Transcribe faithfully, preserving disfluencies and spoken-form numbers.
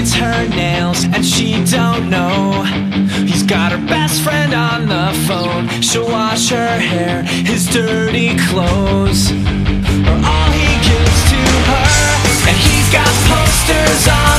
paints her nails and she don't know. He's got her best friend on the phone. She'll wash her hair, his dirty clothes are all he gives to her. And he's got posters on